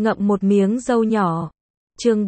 ngậm một miếng dâu nhỏ. Chương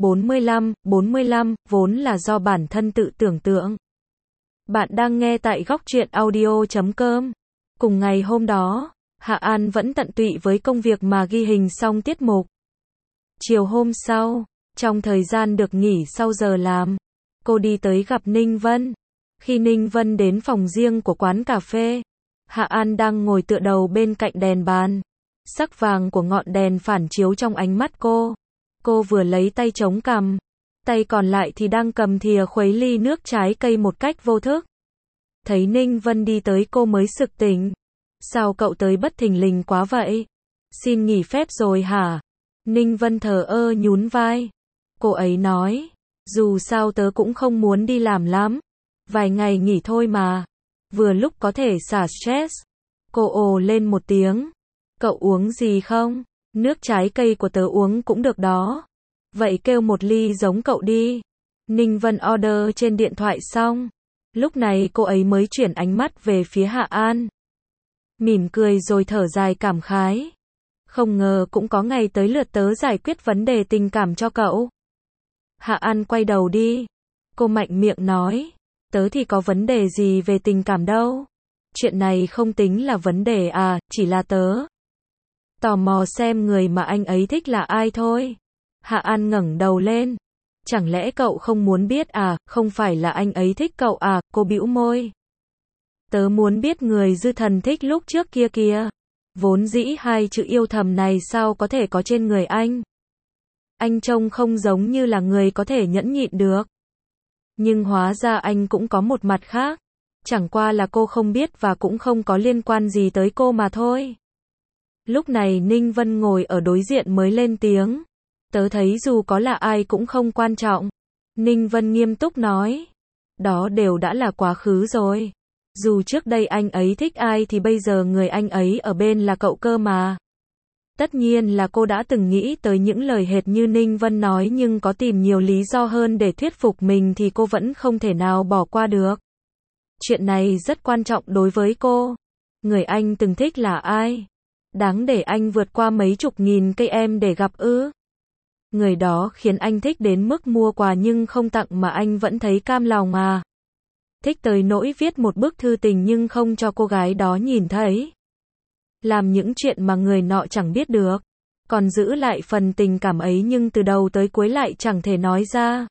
45, vốn là do bản thân tự tưởng tượng. Bạn đang nghe tại góc truyện audio.com. Cùng ngày hôm đó, Hạ An vẫn tận tụy với công việc mà ghi hình xong tiết mục. Chiều hôm sau, trong thời gian được nghỉ sau giờ làm, cô đi tới gặp Ninh Vân. Khi Ninh Vân đến phòng riêng của quán cà phê, Hạ An đang ngồi tựa đầu bên cạnh đèn bàn. Sắc vàng của ngọn đèn phản chiếu trong ánh mắt cô. Cô vừa lấy tay chống cằm, tay còn lại thì đang cầm thìa khuấy ly nước trái cây một cách vô thức. Thấy Ninh Vân đi tới cô mới sực tỉnh. Sao cậu tới bất thình lình quá vậy? Xin nghỉ phép rồi hả? Ninh Vân thờ ơ nhún vai. Cô ấy nói, dù sao tớ cũng không muốn đi làm lắm. Vài ngày nghỉ thôi mà. Vừa lúc có thể xả stress. Cô ồ lên một tiếng. Cậu uống gì không? Nước trái cây của tớ uống cũng được đó. Vậy kêu một ly giống cậu đi. Ninh Vân order trên điện thoại xong. Lúc này cô ấy mới chuyển ánh mắt về phía Hạ An. Mỉm cười rồi thở dài cảm khái. Không ngờ cũng có ngày tới lượt tớ giải quyết vấn đề tình cảm cho cậu. Hạ An quay đầu đi. Cô mạnh miệng nói. Tớ thì có vấn đề gì về tình cảm đâu. Chuyện này không tính là vấn đề à, chỉ là tớ tò mò xem người mà anh ấy thích là ai thôi. Hạ An ngẩng đầu lên. Chẳng lẽ cậu không muốn biết à, không phải là anh ấy thích cậu à, cô bĩu môi. Tớ muốn biết người Dư Thần thích lúc trước kia kìa. Vốn dĩ hai chữ yêu thầm này sao có thể có trên người anh. Anh trông không giống như là người có thể nhẫn nhịn được. Nhưng hóa ra anh cũng có một mặt khác. Chẳng qua là cô không biết và cũng không có liên quan gì tới cô mà thôi. Lúc này Ninh Vân ngồi ở đối diện mới lên tiếng. Tớ thấy dù có là ai cũng không quan trọng. Ninh Vân nghiêm túc nói. Đó đều đã là quá khứ rồi. Dù trước đây anh ấy thích ai thì bây giờ người anh ấy ở bên là cậu cơ mà. Tất nhiên là cô đã từng nghĩ tới những lời hệt như Ninh Vân nói nhưng có tìm nhiều lý do hơn để thuyết phục mình thì cô vẫn không thể nào bỏ qua được. Chuyện này rất quan trọng đối với cô. Người anh từng thích là ai? Đáng để anh vượt qua mấy chục nghìn cây em để gặp ư? Người đó khiến anh thích đến mức mua quà nhưng không tặng mà anh vẫn thấy cam lòng à? Thích tới nỗi viết một bức thư tình nhưng không cho cô gái đó nhìn thấy. Làm những chuyện mà người nọ chẳng biết được. Còn giữ lại phần tình cảm ấy nhưng từ đầu tới cuối lại chẳng thể nói ra.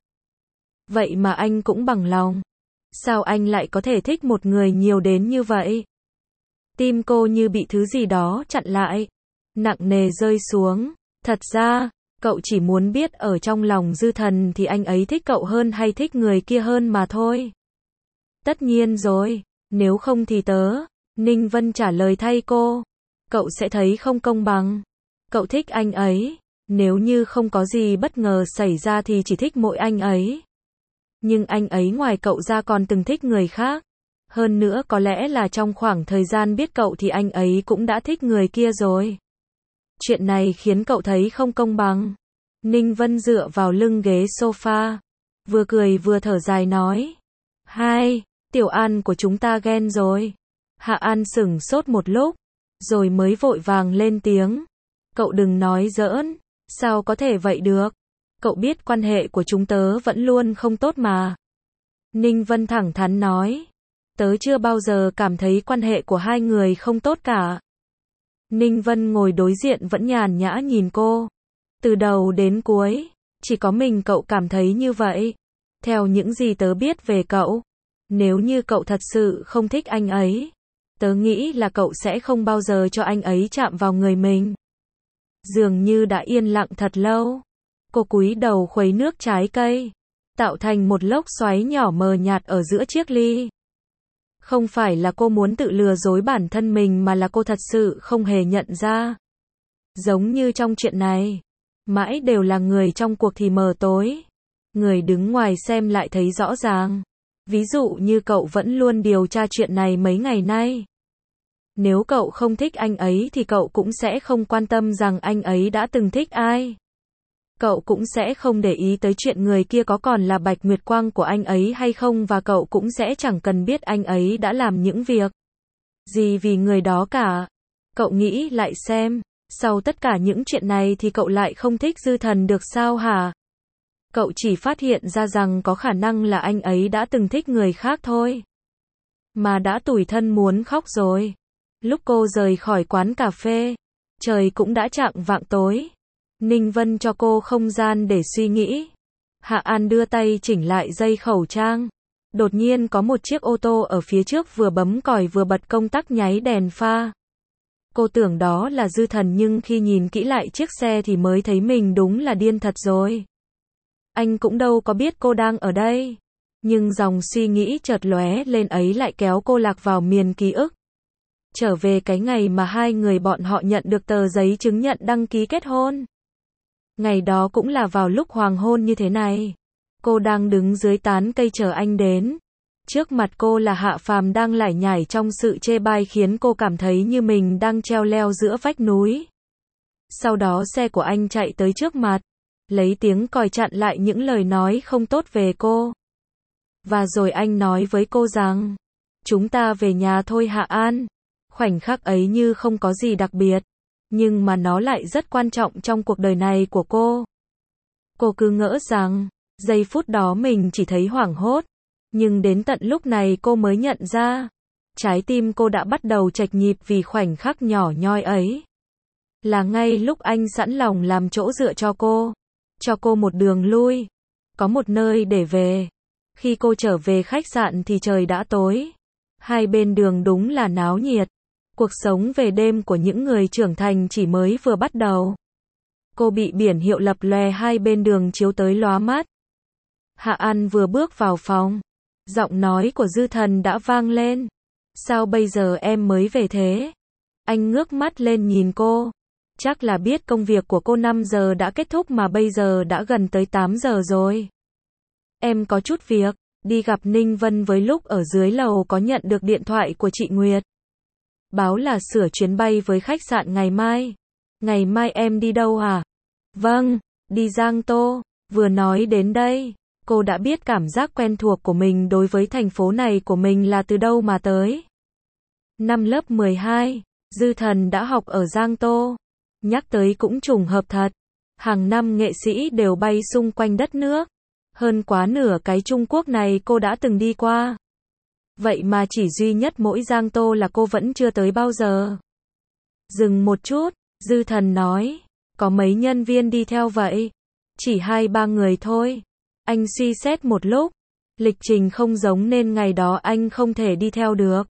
Vậy mà anh cũng bằng lòng. Sao anh lại có thể thích một người nhiều đến như vậy? Tim cô như bị thứ gì đó chặn lại. Nặng nề rơi xuống. Thật ra, cậu chỉ muốn biết ở trong lòng Dư Thần thì anh ấy thích cậu hơn hay thích người kia hơn mà thôi. Tất nhiên rồi, nếu không thì tớ. Ninh Vân trả lời thay cô. Cậu sẽ thấy không công bằng. Cậu thích anh ấy. Nếu như không có gì bất ngờ xảy ra thì chỉ thích mỗi anh ấy. Nhưng anh ấy ngoài cậu ra còn từng thích người khác. Hơn nữa có lẽ là trong khoảng thời gian biết cậu thì anh ấy cũng đã thích người kia rồi. Chuyện này khiến cậu thấy không công bằng. Ninh Vân dựa vào lưng ghế sofa. Vừa cười vừa thở dài nói. Hai, Tiểu An của chúng ta ghen rồi. Hạ An sửng sốt một lúc. Rồi mới vội vàng lên tiếng. Cậu đừng nói giỡn. Sao có thể vậy được? Cậu biết quan hệ của chúng tớ vẫn luôn không tốt mà. Ninh Vân thẳng thắn nói. Tớ chưa bao giờ cảm thấy quan hệ của hai người không tốt cả. Ninh Vân ngồi đối diện vẫn nhàn nhã nhìn cô. Từ đầu đến cuối, chỉ có mình cậu cảm thấy như vậy. Theo những gì tớ biết về cậu, nếu như cậu thật sự không thích anh ấy, tớ nghĩ là cậu sẽ không bao giờ cho anh ấy chạm vào người mình. Dường như đã yên lặng thật lâu. Cô cúi đầu khuấy nước trái cây, tạo thành một lốc xoáy nhỏ mờ nhạt ở giữa chiếc ly. Không phải là cô muốn tự lừa dối bản thân mình mà là cô thật sự không hề nhận ra. Giống như trong chuyện này, mãi đều là người trong cuộc thì mờ tối. Người đứng ngoài xem lại thấy rõ ràng. Ví dụ như cậu vẫn luôn điều tra chuyện này mấy ngày nay. Nếu cậu không thích anh ấy thì cậu cũng sẽ không quan tâm rằng anh ấy đã từng thích ai. Cậu cũng sẽ không để ý tới chuyện người kia có còn là Bạch Nguyệt Quang của anh ấy hay không và cậu cũng sẽ chẳng cần biết anh ấy đã làm những việc gì vì người đó cả. Cậu nghĩ lại xem, Sau tất cả những chuyện này thì cậu lại không thích Dư Thần được sao hả? Cậu chỉ phát hiện ra rằng có khả năng là anh ấy đã từng thích người khác thôi. Mà đã tủi thân muốn khóc rồi. Lúc cô rời khỏi quán cà phê, trời cũng đã chạng vạng tối. Ninh Vân cho cô không gian để suy nghĩ. Hạ An đưa tay chỉnh lại dây khẩu trang. Đột nhiên có một chiếc ô tô ở phía trước vừa bấm còi vừa bật công tắc nháy đèn pha. Cô tưởng đó là Dư Thần nhưng khi nhìn kỹ lại chiếc xe thì mới thấy mình đúng là điên thật rồi. Anh cũng đâu có biết cô đang ở đây. Nhưng dòng suy nghĩ chợt lóe lên ấy lại kéo cô lạc vào miền ký ức. Trở về cái ngày mà hai người bọn họ nhận được tờ giấy chứng nhận đăng ký kết hôn. Ngày đó cũng là vào lúc hoàng hôn như thế này. Cô đang đứng dưới tán cây chờ anh đến. Trước mặt cô là Hạ Phàm đang lải nhải trong sự chê bai khiến cô cảm thấy như mình đang treo leo giữa vách núi. Sau đó xe của anh chạy tới trước mặt, lấy tiếng còi chặn lại những lời nói không tốt về cô. Và rồi anh nói với cô rằng, chúng ta về nhà thôi Hạ An. Khoảnh khắc ấy như không có gì đặc biệt, nhưng mà nó lại rất quan trọng trong cuộc đời này của cô. Cô cứ ngỡ rằng, giây phút đó mình chỉ thấy hoảng hốt, nhưng đến tận lúc này cô mới nhận ra, trái tim cô đã bắt đầu chệch nhịp vì khoảnh khắc nhỏ nhoi ấy. Là ngay lúc anh sẵn lòng làm chỗ dựa cho cô một đường lui, có một nơi để về. Khi cô trở về khách sạn thì trời đã tối. Hai bên đường đúng là náo nhiệt. Cuộc sống về đêm của những người trưởng thành chỉ mới vừa bắt đầu. Cô bị biển hiệu lập lòe hai bên đường chiếu tới lóa mắt. Hạ An vừa bước vào phòng, giọng nói của Dư Thần đã vang lên. Sao bây giờ em mới về thế? Anh ngước mắt lên nhìn cô. Chắc là biết công việc của cô 5 giờ đã kết thúc mà bây giờ đã gần tới 8 giờ rồi. Em có chút việc, đi gặp Ninh Vân với lúc ở dưới lầu có nhận được điện thoại của chị Nguyệt. Báo là sửa chuyến bay với khách sạn ngày mai. Ngày mai em đi đâu hả? Vâng, đi Giang Tô. Vừa nói đến đây, cô đã biết cảm giác quen thuộc của mình đối với thành phố này của mình là từ đâu mà tới. Năm lớp 12, Dư Thần đã học ở Giang Tô. Nhắc tới cũng trùng hợp thật. Hàng năm nghệ sĩ đều bay xung quanh đất nước. Hơn quá nửa cái Trung Quốc này cô đã từng đi qua. Vậy mà chỉ duy nhất mỗi Giang Tô là cô vẫn chưa tới bao giờ. Dừng một chút, Dư Thần nói, có mấy nhân viên đi theo vậy? Chỉ 2-3 người thôi. Anh suy xét một lúc, lịch trình không giống nên ngày đó anh không thể đi theo được.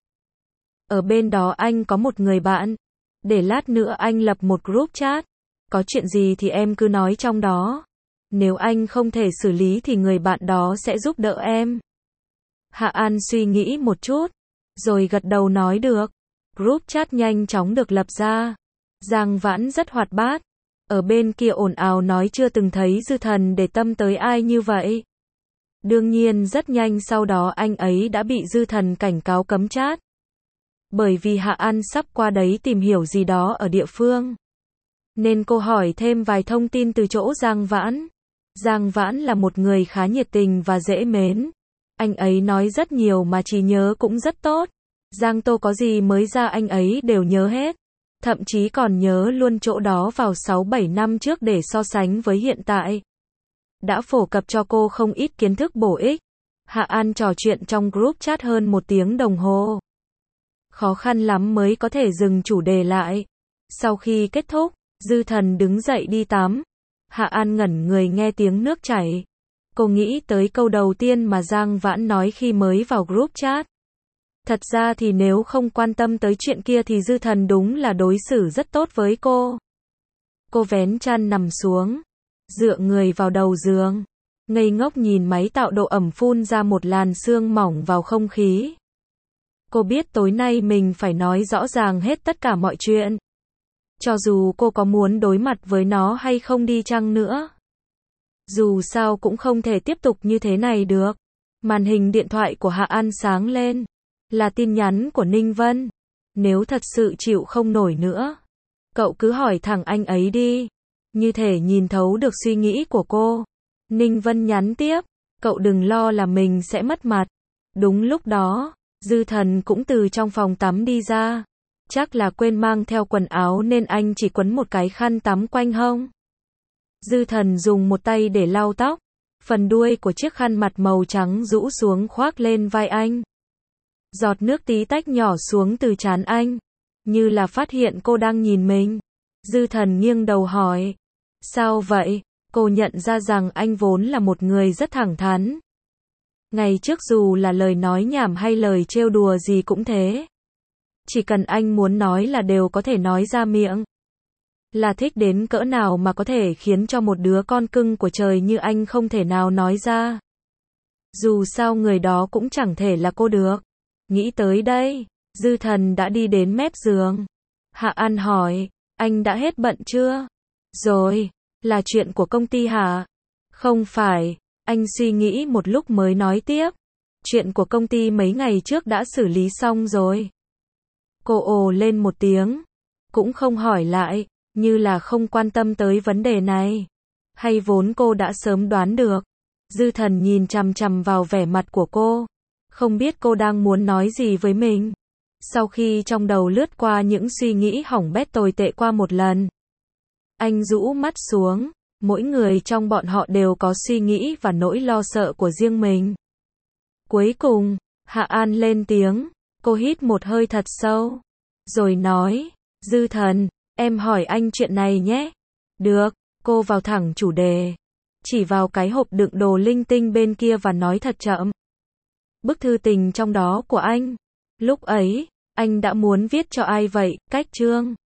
Ở bên đó anh có một người bạn. Để lát nữa anh lập một group chat. Có chuyện gì thì em cứ nói trong đó. Nếu anh không thể xử lý thì người bạn đó sẽ giúp đỡ em. Hạ An suy nghĩ một chút, rồi gật đầu nói được. Group chat nhanh chóng được lập ra. Giang Vãn rất hoạt bát. Ở bên kia ồn ào nói chưa từng thấy Dư Thần để tâm tới ai như vậy. Đương nhiên rất nhanh sau đó anh ấy đã bị Dư Thần cảnh cáo cấm chat. Bởi vì Hạ An sắp qua đấy tìm hiểu gì đó ở địa phương. Nên cô hỏi thêm vài thông tin từ chỗ Giang Vãn. Giang Vãn là một người khá nhiệt tình và dễ mến. Anh ấy nói rất nhiều mà trí nhớ cũng rất tốt. Giang Tô có gì mới ra anh ấy đều nhớ hết. Thậm chí còn nhớ luôn chỗ đó vào 6-7 năm trước để so sánh với hiện tại. Đã phổ cập cho cô không ít kiến thức bổ ích. Hạ An trò chuyện trong group chat hơn 1 tiếng đồng hồ. Khó khăn lắm mới có thể dừng chủ đề lại. Sau khi kết thúc, Dư Thần đứng dậy đi tắm. Hạ An ngẩn người nghe tiếng nước chảy. Cô nghĩ tới câu đầu tiên mà Giang Vãn nói khi mới vào group chat. Thật ra thì nếu không quan tâm tới chuyện kia thì Dư Thần đúng là đối xử rất tốt với cô. Cô vén chăn nằm xuống, dựa người vào đầu giường, ngây ngốc nhìn máy tạo độ ẩm phun ra một làn sương mỏng vào không khí. Cô biết tối nay mình phải nói rõ ràng hết tất cả mọi chuyện. Cho dù cô có muốn đối mặt với nó hay không đi chăng nữa. Dù sao cũng không thể tiếp tục như thế này được. Màn hình điện thoại của Hạ An sáng lên. Là tin nhắn của Ninh Vân. Nếu thật sự chịu không nổi nữa, cậu cứ hỏi thẳng anh ấy đi. Như thể nhìn thấu được suy nghĩ của cô. Ninh Vân nhắn tiếp. Cậu đừng lo là mình sẽ mất mặt. Đúng lúc đó, Dư Thần cũng từ trong phòng tắm đi ra. Chắc là quên mang theo quần áo nên anh chỉ quấn một cái khăn tắm quanh hông. Dư Thần dùng một tay để lau tóc. Phần đuôi của chiếc khăn mặt màu trắng rũ xuống khoác lên vai anh. Giọt nước tí tách nhỏ xuống từ trán anh. Như là phát hiện cô đang nhìn mình. Dư Thần nghiêng đầu hỏi. Sao vậy? Cô nhận ra rằng anh vốn là một người rất thẳng thắn. Ngày trước dù là lời nói nhảm hay lời trêu đùa gì cũng thế. Chỉ cần anh muốn nói là đều có thể nói ra miệng. Là thích đến cỡ nào mà có thể khiến cho một đứa con cưng của trời như anh không thể nào nói ra. Dù sao người đó cũng chẳng thể là cô được. Nghĩ tới đây, Dư Thần đã đi đến mép giường. Hạ An hỏi, anh đã hết bận chưa? Rồi, là chuyện của công ty hả? Không phải, anh suy nghĩ một lúc mới nói tiếp. Chuyện của công ty mấy ngày trước đã xử lý xong rồi. Cô ồ lên một tiếng, cũng không hỏi lại, như là không quan tâm tới vấn đề này. Hay vốn cô đã sớm đoán được. Dư Thần nhìn chằm chằm vào vẻ mặt của cô, không biết cô đang muốn nói gì với mình. Sau khi trong đầu lướt qua những suy nghĩ hỏng bét tồi tệ qua một lần, anh rũ mắt xuống, mỗi người trong bọn họ đều có suy nghĩ và nỗi lo sợ của riêng mình. Cuối cùng, Hạ An lên tiếng, cô hít một hơi thật sâu, rồi nói, Dư Thần, em hỏi anh chuyện này nhé. Được, cô vào thẳng chủ đề, chỉ vào cái hộp đựng đồ linh tinh bên kia và nói thật chậm. Bức thư tình trong đó của anh, lúc ấy, anh đã muốn viết cho ai vậy, Cách Trương?